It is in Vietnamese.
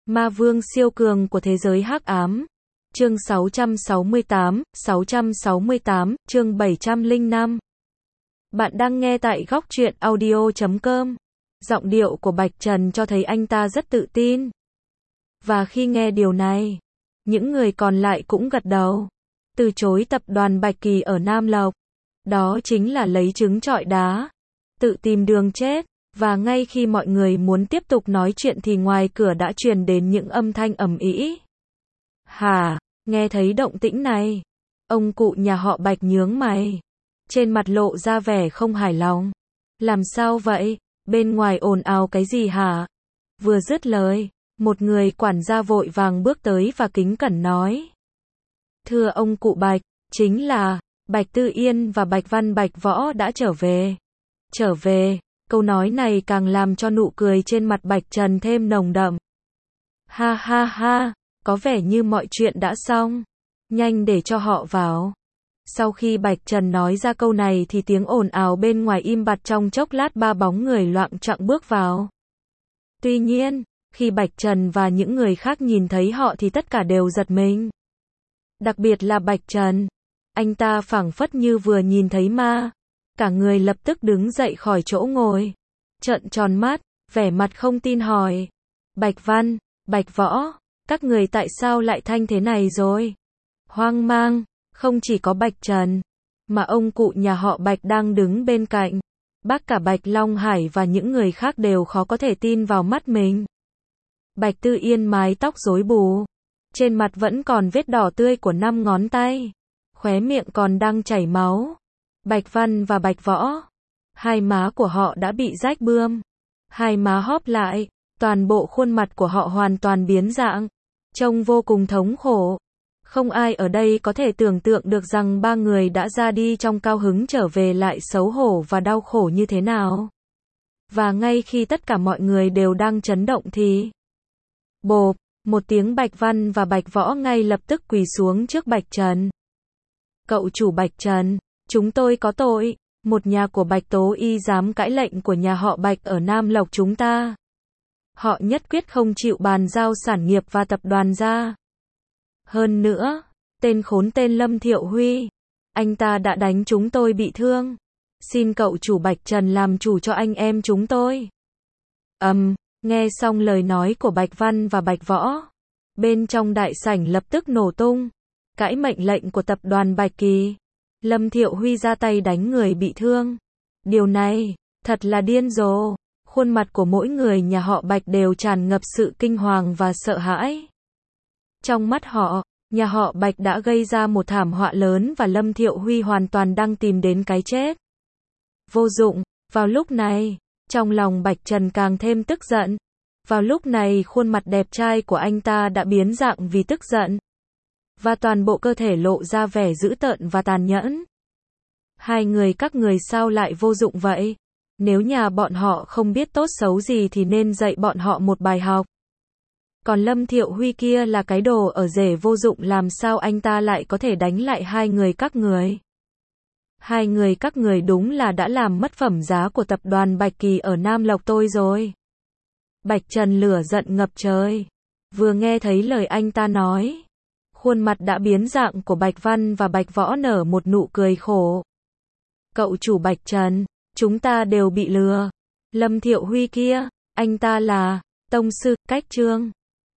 Ma vương siêu cường của thế giới hắc ám. Chương 668, chương 705. Bạn đang nghe tại góc truyện audio.com. Giọng điệu của Bạch Trần cho thấy anh ta rất tự tin. Và khi nghe điều này, những người còn lại cũng gật đầu. Từ chối tập đoàn Bạch Kỳ ở Nam Lộc. Đó chính là lấy trứng trọi đá. Tự tìm đường chết. Và ngay khi mọi người muốn tiếp tục nói chuyện thì ngoài cửa đã truyền đến những âm thanh ầm ĩ. Hả, nghe thấy động tĩnh này. Ông cụ nhà họ Bạch nhướng mày. Trên mặt lộ ra vẻ không hài lòng. Làm sao vậy? Bên ngoài ồn ào cái gì hả? Vừa dứt lời, một người quản gia vội vàng bước tới và kính cẩn nói. Thưa ông cụ Bạch, chính là Bạch Tư Yên và Bạch Văn Bạch Võ đã trở về. Trở về. Câu nói này càng làm cho nụ cười trên mặt Bạch Trần thêm nồng đậm. Ha ha ha, có vẻ như mọi chuyện đã xong. Nhanh để cho họ vào. Sau khi Bạch Trần nói ra câu này thì tiếng ồn ào bên ngoài im bặt, trong chốc lát ba bóng người loạng choạng bước vào. Tuy nhiên, khi Bạch Trần và những người khác nhìn thấy họ thì tất cả đều giật mình. Đặc biệt là Bạch Trần. Anh ta phảng phất như vừa nhìn thấy ma. Cả người lập tức đứng dậy khỏi chỗ ngồi. Trợn tròn mắt, vẻ mặt không tin hỏi. Bạch Văn, Bạch Võ, các người tại sao lại thanh thế này rồi? Hoang mang, không chỉ có Bạch Trần, mà ông cụ nhà họ Bạch đang đứng bên cạnh. Bác cả Bạch Long Hải và những người khác đều khó có thể tin vào mắt mình. Bạch Tư Yên mái tóc rối bù. Trên mặt vẫn còn vết đỏ tươi của 5 ngón tay. Khóe miệng còn đang chảy máu. Bạch Văn và Bạch Võ, hai má của họ đã bị rách bươm, hai má hóp lại, toàn bộ khuôn mặt của họ hoàn toàn biến dạng, trông vô cùng thống khổ. Không ai ở đây có thể tưởng tượng được rằng ba người đã ra đi trong cao hứng trở về lại xấu hổ và đau khổ như thế nào. Và ngay khi tất cả mọi người đều đang chấn động thì bộp, một tiếng, Bạch Văn và Bạch Võ ngay lập tức quỳ xuống trước Bạch Trần. Cậu chủ Bạch Trần, chúng tôi có tội, một nhà của Bạch Tố Y dám cãi lệnh của nhà họ Bạch ở Nam Lộc chúng ta. Họ nhất quyết không chịu bàn giao sản nghiệp và tập đoàn ra. Hơn nữa, tên khốn tên Lâm Thiệu Huy, anh ta đã đánh chúng tôi bị thương. Xin cậu chủ Bạch Trần làm chủ cho anh em chúng tôi. Nghe xong lời nói của Bạch Văn và Bạch Võ, bên trong đại sảnh lập tức nổ tung. Cãi mệnh lệnh của tập đoàn Bạch Kỳ. Lâm Thiệu Huy ra tay đánh người bị thương. Điều này, thật là điên rồ. Khuôn mặt của mỗi người nhà họ Bạch đều tràn ngập sự kinh hoàng và sợ hãi. Trong mắt họ, nhà họ Bạch đã gây ra một thảm họa lớn và Lâm Thiệu Huy hoàn toàn đang tìm đến cái chết. Vô dụng, vào lúc này, trong lòng Bạch Trần càng thêm tức giận. Vào lúc này khuôn mặt đẹp trai của anh ta đã biến dạng vì tức giận. Và toàn bộ cơ thể lộ ra vẻ dữ tợn và tàn nhẫn. Hai người các người sao lại vô dụng vậy? Nếu nhà bọn họ không biết tốt xấu gì thì nên dạy bọn họ một bài học. Còn Lâm Thiệu Huy kia là cái đồ ở rể vô dụng, làm sao anh ta lại có thể đánh lại hai người các người? Hai người các người đúng là đã làm mất phẩm giá của tập đoàn Bạch Kỳ ở Nam Lộc tôi rồi. Bạch Trần lửa giận ngập trời. Vừa nghe thấy lời anh ta nói, khuôn mặt đã biến dạng của Bạch Văn và Bạch Võ nở một nụ cười khổ. Cậu chủ Bạch Trần, chúng ta đều bị lừa. Lâm Thiệu Huy kia, anh ta là tông sư, cách trương.